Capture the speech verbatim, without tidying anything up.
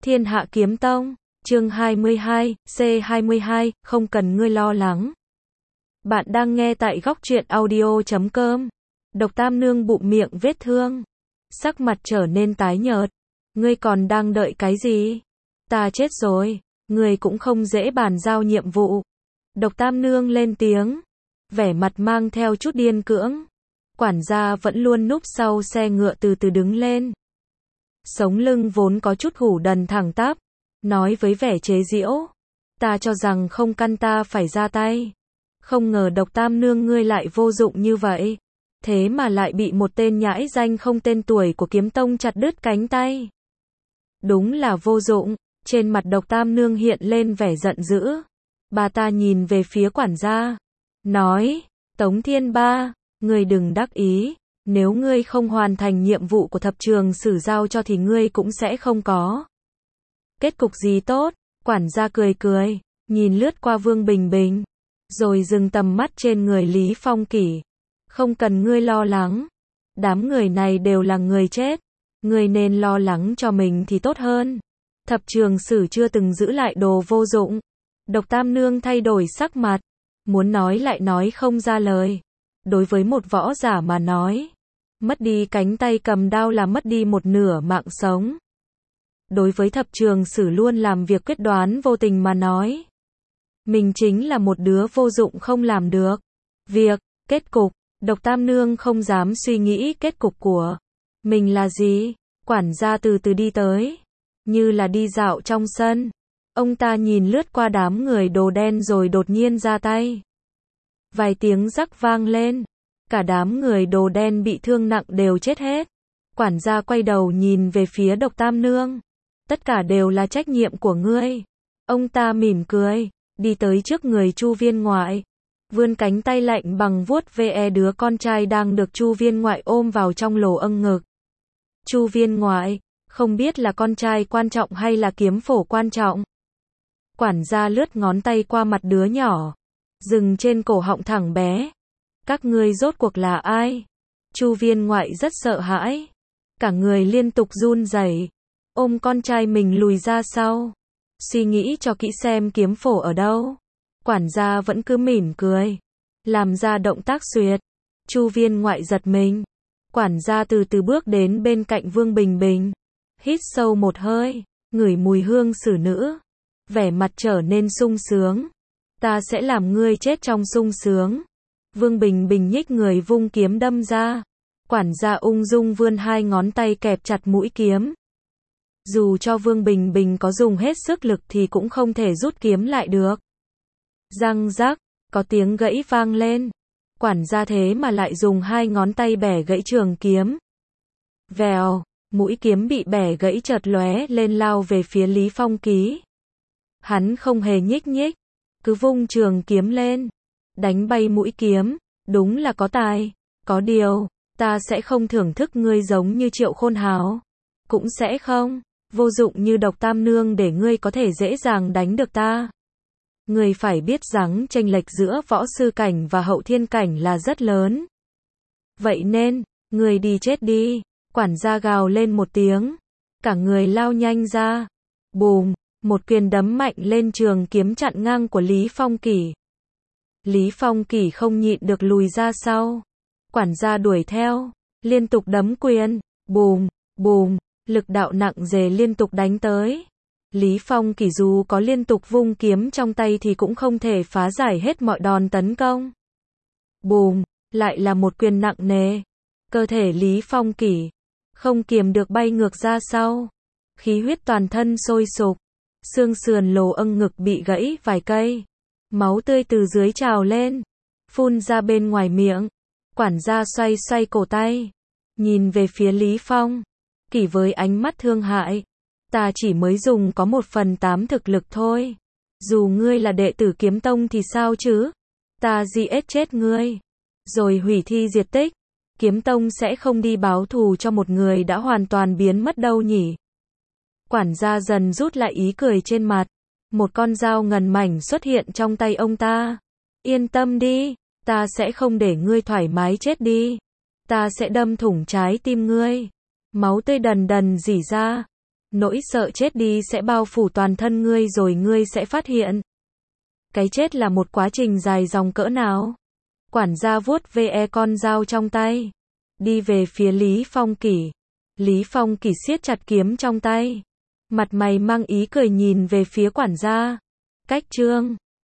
Thiên Hạ Kiếm Tông, chương hai mươi hai, C hai mươi hai, không cần ngươi lo lắng. Bạn đang nghe tại góc truyện audio chấm com. Độc Tam Nương bụng miệng vết thương, sắc mặt trở nên tái nhợt. Ngươi còn đang đợi cái gì? Ta chết rồi, ngươi cũng không dễ bàn giao nhiệm vụ. Độc Tam Nương lên tiếng, vẻ mặt mang theo chút điên cưỡng. Quản gia vẫn luôn núp sau xe ngựa từ từ đứng lên. Sống lưng vốn có chút hủ đần thẳng tắp, nói với vẻ chế giễu. Ta cho rằng không căn ta phải ra tay. Không ngờ Độc Tam Nương ngươi lại vô dụng như vậy. Thế mà lại bị một tên nhãi danh không tên tuổi của Kiếm Tông chặt đứt cánh tay. Đúng là vô dụng. Trên mặt Độc Tam Nương hiện lên vẻ giận dữ. Bà ta nhìn về phía quản gia, nói, Tống Thiên Ba, ngươi đừng đắc ý. Nếu ngươi không hoàn thành nhiệm vụ của thập trường sử giao cho thì ngươi cũng sẽ không có kết cục gì tốt. Quản gia cười cười, nhìn lướt qua Vương Bình Bình, rồi dừng tầm mắt trên người Lý Phong Kỷ. Không cần ngươi lo lắng. Đám người này đều là người chết. Ngươi nên lo lắng cho mình thì tốt hơn. Thập trường sử chưa từng giữ lại đồ vô dụng. Độc Tam Nương thay đổi sắc mặt, muốn nói lại nói không ra lời. Đối với một võ giả mà nói, mất đi cánh tay cầm đao là mất đi một nửa mạng sống. Đối với thập trường sử luôn làm việc quyết đoán vô tình mà nói, mình chính là một đứa vô dụng không làm được việc. Kết cục, Độc Tam Nương không dám suy nghĩ kết cục của mình là gì. Quản gia từ từ đi tới, như là đi dạo trong sân. Ông ta nhìn lướt qua đám người đồ đen rồi đột nhiên ra tay. Vài tiếng rắc vang lên. Cả đám người đồ đen bị thương nặng đều chết hết. Quản gia quay đầu nhìn về phía Độc Tam Nương. Tất cả đều là trách nhiệm của ngươi. Ông ta mỉm cười, đi tới trước người Chu Viên Ngoại. Vươn cánh tay lạnh bằng vuốt ve đứa con trai đang được Chu Viên Ngoại ôm vào trong lỗ âng ngực. Chu Viên Ngoại, không biết là con trai quan trọng hay là kiếm phổ quan trọng. Quản gia lướt ngón tay qua mặt đứa nhỏ, dừng trên cổ họng thẳng bé. Các ngươi rốt cuộc là ai? Chu Viên Ngoại rất sợ hãi, cả người liên tục run rẩy, ôm con trai mình lùi ra sau, suy nghĩ cho kỹ xem kiếm phổ ở đâu. Quản gia vẫn cứ mỉm cười, làm ra động tác xuyệt. Chu Viên Ngoại giật mình. Quản gia từ từ bước đến bên cạnh Vương Bình Bình, hít sâu một hơi, ngửi mùi hương xử nữ, vẻ mặt trở nên sung sướng. Ta sẽ làm ngươi chết trong sung sướng. Vương Bình Bình nhích người vung kiếm đâm ra. Quản gia ung dung vươn hai ngón tay kẹp chặt mũi kiếm. Dù cho Vương Bình Bình có dùng hết sức lực thì cũng không thể rút kiếm lại được. Răng rắc, có tiếng gãy vang lên. Quản gia thế mà lại dùng hai ngón tay bẻ gãy trường kiếm. Vèo, mũi kiếm bị bẻ gãy chợt lóe lên lao về phía Lý Phong Ký. Hắn không hề nhích nhích, cứ vung trường kiếm lên, đánh bay mũi kiếm. Đúng là có tài. Có điều, ta sẽ không thưởng thức ngươi giống như Triệu Khôn Hào. Cũng sẽ không, vô dụng như Độc Tam Nương để ngươi có thể dễ dàng đánh được ta. Ngươi phải biết rằng chênh lệch giữa võ sư cảnh và hậu thiên cảnh là rất lớn. Vậy nên, ngươi đi chết đi. Quản gia gào lên một tiếng, cả người lao nhanh ra. Bùm, một quyền đấm mạnh lên trường kiếm chặn ngang của Lý Phong Kỷ. Lý Phong Kỷ không nhịn được lùi ra sau. Quản gia đuổi theo, liên tục đấm quyền, bùm, bùm, lực đạo nặng nề liên tục đánh tới. Lý Phong Kỷ dù có liên tục vung kiếm trong tay thì cũng không thể phá giải hết mọi đòn tấn công. Bùm, lại là một quyền nặng nề. Cơ thể Lý Phong Kỷ không kiềm được bay ngược ra sau. Khí huyết toàn thân sôi sục. Xương sườn lồ âng ngực bị gãy vài cây. Máu tươi từ dưới trào lên, phun ra bên ngoài miệng. Quản gia xoay xoay cổ tay, nhìn về phía Lý Phong Kỷ với ánh mắt thương hại. Ta chỉ mới dùng có một phần tám thực lực thôi. Dù ngươi là đệ tử Kiếm Tông thì sao chứ? Ta giết chết ngươi, rồi hủy thi diệt tích. Kiếm Tông sẽ không đi báo thù cho một người đã hoàn toàn biến mất đâu nhỉ? Quản gia dần rút lại ý cười trên mặt. Một con dao ngần mảnh xuất hiện trong tay ông ta. Yên tâm đi, ta sẽ không để ngươi thoải mái chết đi. Ta sẽ đâm thủng trái tim ngươi. Máu tươi đần đần rỉ ra. Nỗi sợ chết đi sẽ bao phủ toàn thân ngươi rồi ngươi sẽ phát hiện. Cái chết là một quá trình dài dòng cỡ nào. Quản gia vuốt ve con dao trong tay. Đi về phía Lý Phong Kỷ. Lý Phong Kỷ siết chặt kiếm trong tay. Mặt mày mang ý cười nhìn về phía quản gia. Cách chương